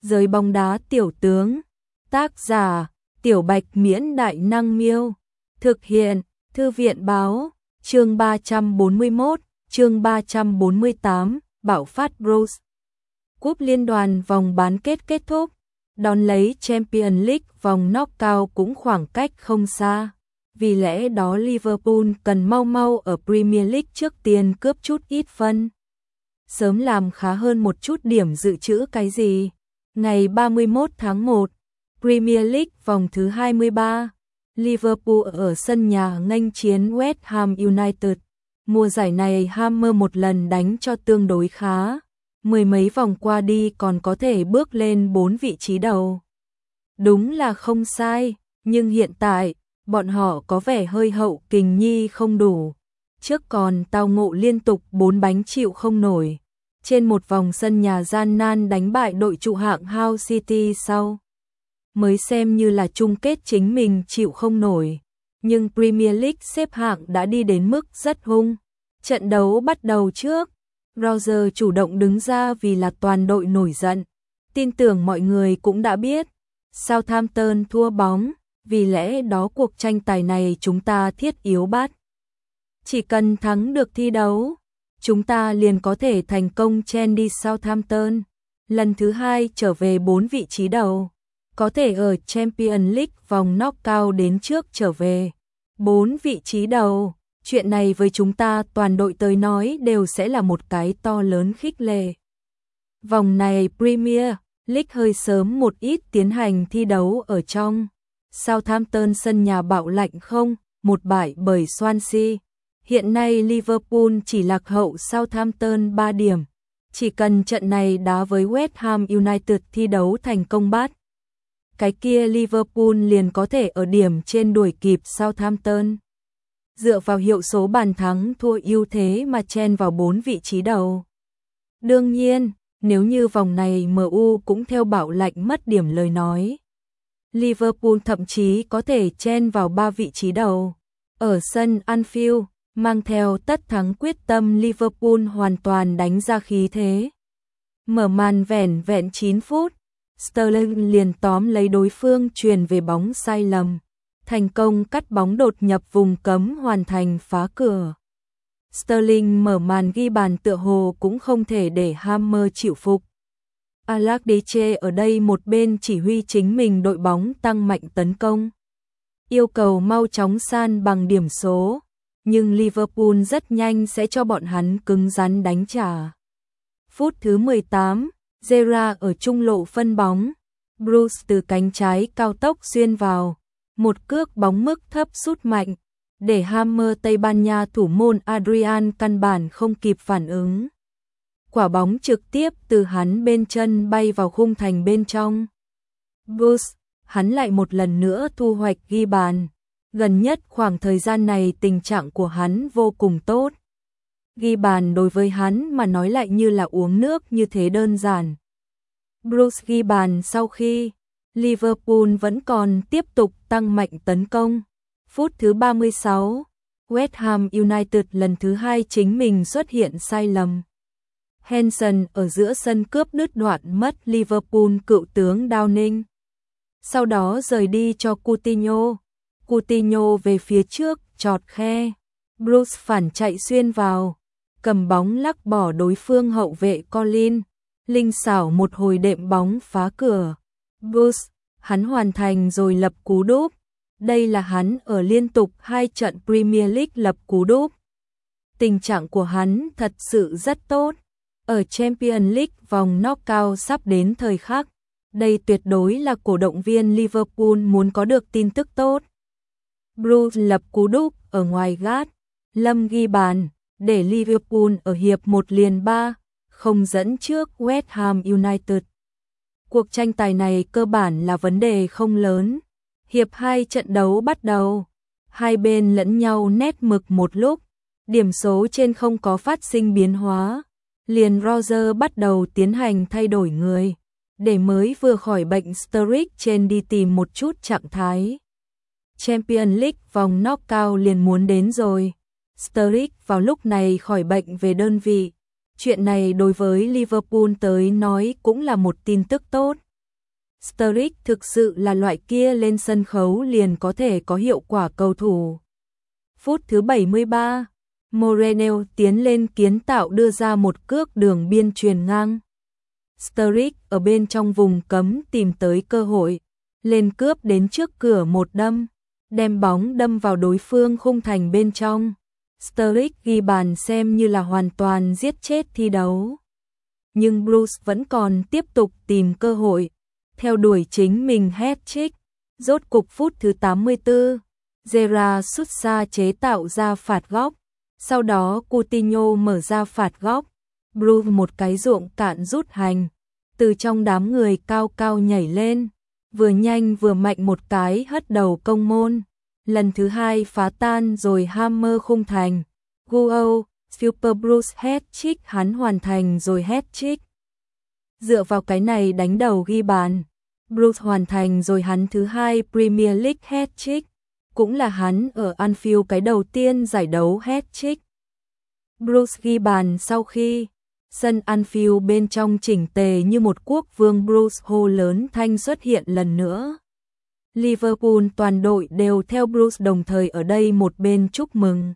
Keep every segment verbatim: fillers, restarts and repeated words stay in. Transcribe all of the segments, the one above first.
Giới bóng đá tiểu tướng. Tác giả: Tiểu Bạch Miễn Đại Năng Miêu. Thực hiện: Thư viện báo. Chương ba trăm bốn mươi mốt, chương ba trăm bốn mươi tám, Bạo phát Blues. Cúp Liên đoàn vòng bán kết kết thúc, đón lấy Champions League vòng knockout cũng khoảng cách không xa. Vì lẽ đó Liverpool cần mau mau ở Premier League trước tiên cướp chút ít phân. Sớm làm khá hơn một chút điểm dự trữ cái gì. Ngày ba mươi mốt tháng một, Premier League vòng thứ hai mươi ba, Liverpool ở sân nhà nghênh chiến West Ham United. Mùa giải này Hammer một lần đánh cho tương đối khá, mười mấy vòng qua đi còn có thể bước lên bốn vị trí đầu. Đúng là không sai, nhưng hiện tại, bọn họ có vẻ hơi hậu kình nhi không đủ. Trước còn tao ngộ liên tục bốn bánh chịu không nổi. Trên một vòng sân nhà gian nan đánh bại đội trụ hạng Hull City sau. Mới xem như là chung kết chính mình chịu không nổi. Nhưng Premier League xếp hạng đã đi đến mức rất hung. Trận đấu bắt đầu trước, Roger chủ động đứng ra vì là toàn đội nổi giận. Tin tưởng mọi người cũng đã biết, Southampton thua bóng, vì lẽ đó cuộc tranh tài này chúng ta thiết yếu bắt. Chỉ cần thắng được thi đấu, chúng ta liền có thể thành công chen đi Southampton. Lần thứ hai trở về bốn vị trí đầu, có thể ở Champions League vòng knockout đến trước trở về bốn vị trí đầu. Chuyện này với chúng ta toàn đội tới nói đều sẽ là một cái to lớn khích lệ. Vòng này Premier League hơi sớm một ít tiến hành thi đấu ở trong. Southampton sân nhà bạo lạnh không, một bại bởi Swansea. Hiện nay Liverpool chỉ lạc hậu Southampton ba điểm. Chỉ cần trận này đá với West Ham United thi đấu thành công bắt, cái kia Liverpool liền có thể ở điểm trên đuổi kịp Southampton. Dựa vào hiệu số bàn thắng thua ưu thế mà chen vào bốn vị trí đầu. Đương nhiên, nếu như vòng này em u cũng theo bạo lạnh mất điểm lời nói, Liverpool thậm chí có thể chen vào ba vị trí đầu. Ở sân Anfield, mang theo tất thắng quyết tâm Liverpool hoàn toàn đánh ra khí thế. Mở màn vẻn vẹn chín phút, Sterling liền tóm lấy đối phương chuyền về bóng sai lầm, thành công cắt bóng đột nhập vùng cấm hoàn thành phá cửa. Sterling mở màn ghi bàn tựa hồ cũng không thể để Hammer chịu phục. Alakdeche ở đây một bên chỉ huy chính mình đội bóng tăng mạnh tấn công, yêu cầu mau chóng san bằng điểm số, nhưng Liverpool rất nhanh sẽ cho bọn hắn cứng rắn đánh trả. Phút thứ mười tám, Gerrard ở trung lộ phân bóng, Bruce từ cánh trái cao tốc xuyên vào, một cước bóng mức thấp sút mạnh, để Hammer Tây Ban Nha thủ môn Adrian căn bản không kịp phản ứng. Quả bóng trực tiếp từ hắn bên chân bay vào khung thành bên trong. Bruce, hắn lại một lần nữa thu hoạch ghi bàn. Gần nhất khoảng thời gian này tình trạng của hắn vô cùng tốt. Ghi bàn đối với hắn mà nói lại như là uống nước như thế đơn giản. Bruce ghi bàn sau khi Liverpool vẫn còn tiếp tục tăng mạnh tấn công. Phút thứ ba mươi sáu, West Ham United lần thứ hai chính mình xuất hiện sai lầm. Henderson ở giữa sân cướp đứt đoạn mất Liverpool cựu tướng Downing. Sau đó rời đi cho Coutinho. Coutinho về phía trước, chọt khe. Bruce phản chạy xuyên vào, cầm bóng lắc bỏ đối phương hậu vệ Colin. Linh xảo một hồi đệm bóng phá cửa. Bruce, hắn hoàn thành rồi lập cú đúp. Đây là hắn ở liên tục hai trận Premier League lập cú đúp. Tình trạng của hắn thật sự rất tốt. Ở Champions League vòng knockout sắp đến thời khắc, đây tuyệt đối là cổ động viên Liverpool muốn có được tin tức tốt. Bruce lập cú đúp ở ngoài gát, Lâm ghi bàn, để Liverpool ở hiệp một liền ba không dẫn trước West Ham United. Cuộc tranh tài này cơ bản là vấn đề không lớn. Hiệp hai trận đấu bắt đầu, hai bên lẫn nhau nét mực một lúc, điểm số trên không có phát sinh biến hóa. Liền Roger bắt đầu tiến hành thay đổi người, để mới vừa khỏi bệnh Sturridge trên đi tìm một chút trạng thái. Champions League vòng knockout liền muốn đến rồi. Sturridge vào lúc này khỏi bệnh về đơn vị. Chuyện này đối với Liverpool tới nói cũng là một tin tức tốt. Sturridge thực sự là loại kia lên sân khấu liền có thể có hiệu quả cầu thủ. Phút thứ bảy mươi ba, Moreno tiến lên kiến tạo đưa ra một cước đường biên chuyền ngang. Sturridge ở bên trong vùng cấm tìm tới cơ hội, lên cướp đến trước cửa một đâm, đem bóng đâm vào đối phương khung thành bên trong. Sturridge ghi bàn xem như là hoàn toàn giết chết thi đấu. Nhưng Blues vẫn còn tiếp tục tìm cơ hội, theo đuổi chính mình hat-trick. Rốt cục phút thứ tám mươi tư, Gerrard sút xa chế tạo ra phạt góc, sau đó Coutinho mở ra phạt góc. Blues một cái ruộng cạn rút hành, từ trong đám người cao cao nhảy lên, vừa nhanh vừa mạnh một cái hất đầu công môn. Lần thứ hai phá tan rồi hammer khung thành. Goal, Super Blues hat-trick, hắn hoàn thành rồi hat-trick. Dựa vào cái này đánh đầu ghi bàn, Blues hoàn thành rồi hắn thứ hai Premier League hat-trick, cũng là hắn ở Anfield cái đầu tiên giải đấu hat-trick. Blues ghi bàn sau khi sân Anfield bên trong chỉnh tề như một quốc vương, Blues hô lớn thanh xuất hiện lần nữa. Liverpool toàn đội đều theo Blues đồng thời ở đây một bên chúc mừng.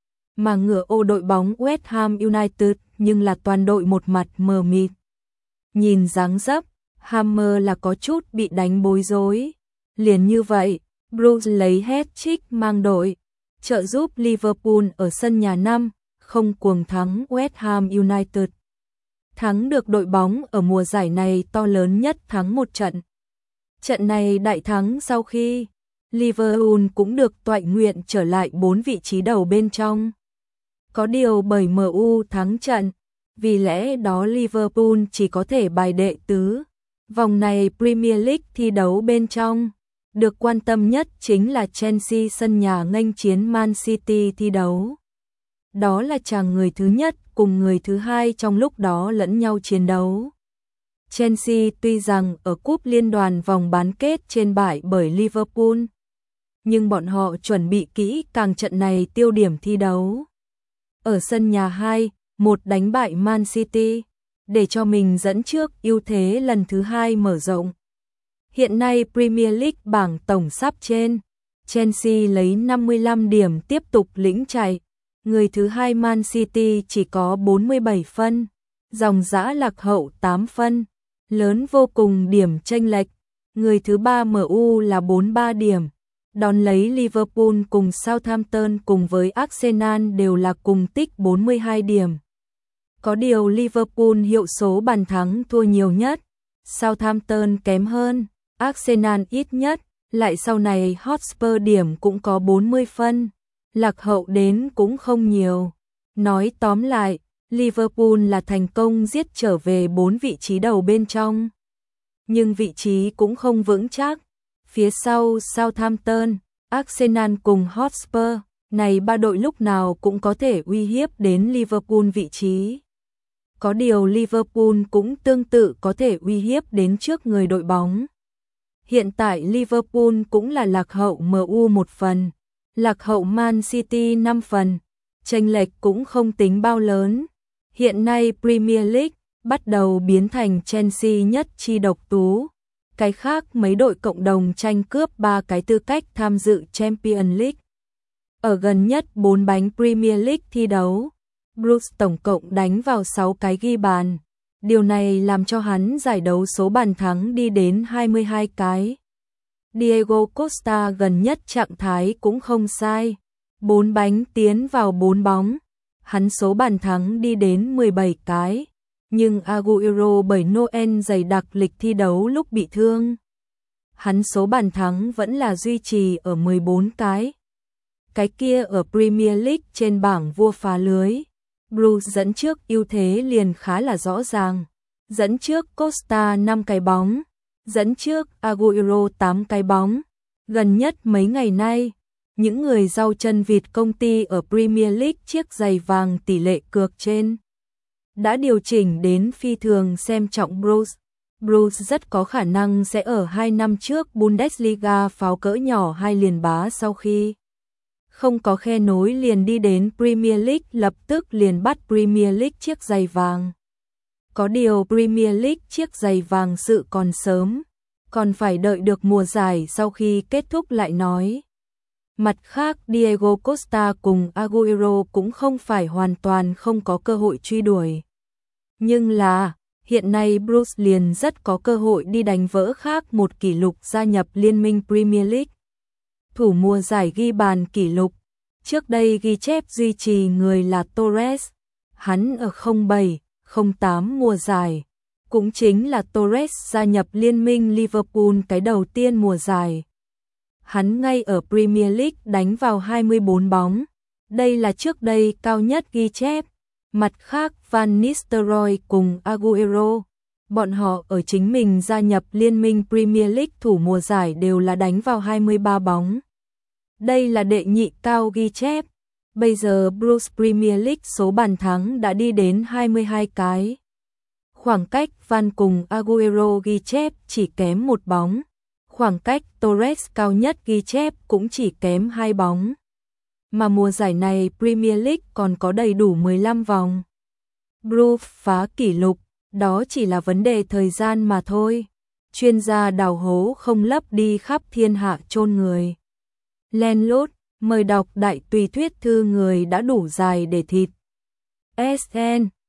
Mà ngựa ô đội bóng West Ham United nhưng là toàn đội một mặt mờ mịt. Nhìn dáng dấp, Hammer là có chút bị đánh bối rối. Liền như vậy, Blues lấy hat-trick mang đội, trợ giúp Liverpool ở sân nhà năm không cuồng thắng West Ham United. Thắng được đội bóng ở mùa giải này to lớn nhất thắng một trận. Trận này đại thắng sau khi Liverpool cũng được toại nguyện trở lại bốn vị trí đầu bên trong. Có điều bởi em u thắng trận, vì lẽ đó Liverpool chỉ có thể bài đệ tứ. Vòng này Premier League thi đấu bên trong, được quan tâm nhất chính là Chelsea sân nhà nghênh chiến Man City thi đấu. Đó là chàng người thứ nhất cùng người thứ hai trong lúc đó lẫn nhau chiến đấu. Chelsea tuy rằng ở cúp liên đoàn vòng bán kết trên bại bởi Liverpool, nhưng bọn họ chuẩn bị kỹ càng trận này tiêu điểm thi đấu. Ở sân nhà hai một đánh bại Man City, để cho mình dẫn trước ưu thế lần thứ hai mở rộng. Hiện nay Premier League bảng tổng sắp trên, Chelsea lấy năm mươi lăm điểm tiếp tục lĩnh chạy. Người thứ hai Man City chỉ có bốn mươi bảy phân, dòng dã lạc hậu tám phân, lớn vô cùng điểm chênh lệch. Người thứ ba em u là bốn mươi ba điểm, đón lấy Liverpool cùng Southampton cùng với Arsenal đều là cùng tích bốn mươi hai điểm. Có điều Liverpool hiệu số bàn thắng thua nhiều nhất, Southampton kém hơn, Arsenal ít nhất, lại sau này Hotspur điểm cũng có bốn mươi phân. Lạc hậu đến cũng không nhiều. Nói tóm lại, Liverpool là thành công giết trở về bốn vị trí đầu bên trong. Nhưng vị trí cũng không vững chắc. Phía sau Southampton, Arsenal cùng Hotspur, này ba đội lúc nào cũng có thể uy hiếp đến Liverpool vị trí. Có điều Liverpool cũng tương tự có thể uy hiếp đến trước người đội bóng. Hiện tại Liverpool cũng là lạc hậu em u một phần. Lạc hậu Man City năm phần, chênh lệch cũng không tính bao lớn. Hiện nay Premier League bắt đầu biến thành Chelsea nhất chi độc tú. Cái khác mấy đội cộng đồng tranh cướp ba cái tư cách tham dự Champions League. Ở gần nhất bốn bánh Premier League thi đấu, Blues tổng cộng đánh vào sáu cái ghi bàn. Điều này làm cho hắn giải đấu số bàn thắng đi đến hai mươi hai cái. Diego Costa gần nhất trạng thái cũng không sai, bốn bánh tiến vào bốn bóng, hắn số bàn thắng đi đến mười bảy cái, nhưng Agüero bởi Noel dày đặc lịch thi đấu lúc bị thương, hắn số bàn thắng vẫn là duy trì ở mười bốn cái. Cái kia ở Premier League trên bảng vua phá lưới, Blues dẫn trước ưu thế liền khá là rõ ràng, dẫn trước Costa năm cái bóng. Dẫn trước Agüero tám cái bóng. Gần nhất mấy ngày nay, những người rau chân vịt công ty ở Premier League chiếc giày vàng tỷ lệ cược trên đã điều chỉnh đến phi thường xem trọng Blues. Blues rất có khả năng sẽ ở hai năm trước Bundesliga pháo cỡ nhỏ hai liền bá, sau khi không có khe nối liền đi đến Premier League lập tức liền bắt Premier League chiếc giày vàng. Có điều Premier League chiếc giày vàng sự còn sớm, còn phải đợi được mùa giải sau khi kết thúc lại nói. Mặt khác, Diego Costa cùng Agüero cũng không phải hoàn toàn không có cơ hội truy đuổi. Nhưng là, hiện nay Bruce liền rất có cơ hội đi đánh vỡ khác một kỷ lục gia nhập Liên minh Premier League. Thủ mùa giải ghi bàn kỷ lục, trước đây ghi chép duy trì người là Torres, hắn ở không bảy không tám mùa giải. Cũng chính là Torres gia nhập Liên minh Liverpool cái đầu tiên mùa giải. Hắn ngay ở Premier League đánh vào hai mươi bốn bóng. Đây là trước đây cao nhất ghi chép. Mặt khác, Van Nistelrooy cùng Agüero, bọn họ ở chính mình gia nhập Liên minh Premier League thủ mùa giải đều là đánh vào hai mươi ba bóng. Đây là đệ nhị cao ghi chép. Bây giờ Bruce Premier League số bàn thắng đã đi đến hai mươi hai cái. Khoảng cách Van cùng Agüero ghi chép chỉ kém một bóng. Khoảng cách Torres cao nhất ghi chép cũng chỉ kém hai bóng. Mà mùa giải này Premier League còn có đầy đủ mười lăm vòng. Bruce phá kỷ lục, đó chỉ là vấn đề thời gian mà thôi. Chuyên gia đào hố không lấp đi khắp thiên hạ chôn người. Len lút, mời đọc đại tùy thuyết thư người đã đủ dài để thịt. ét en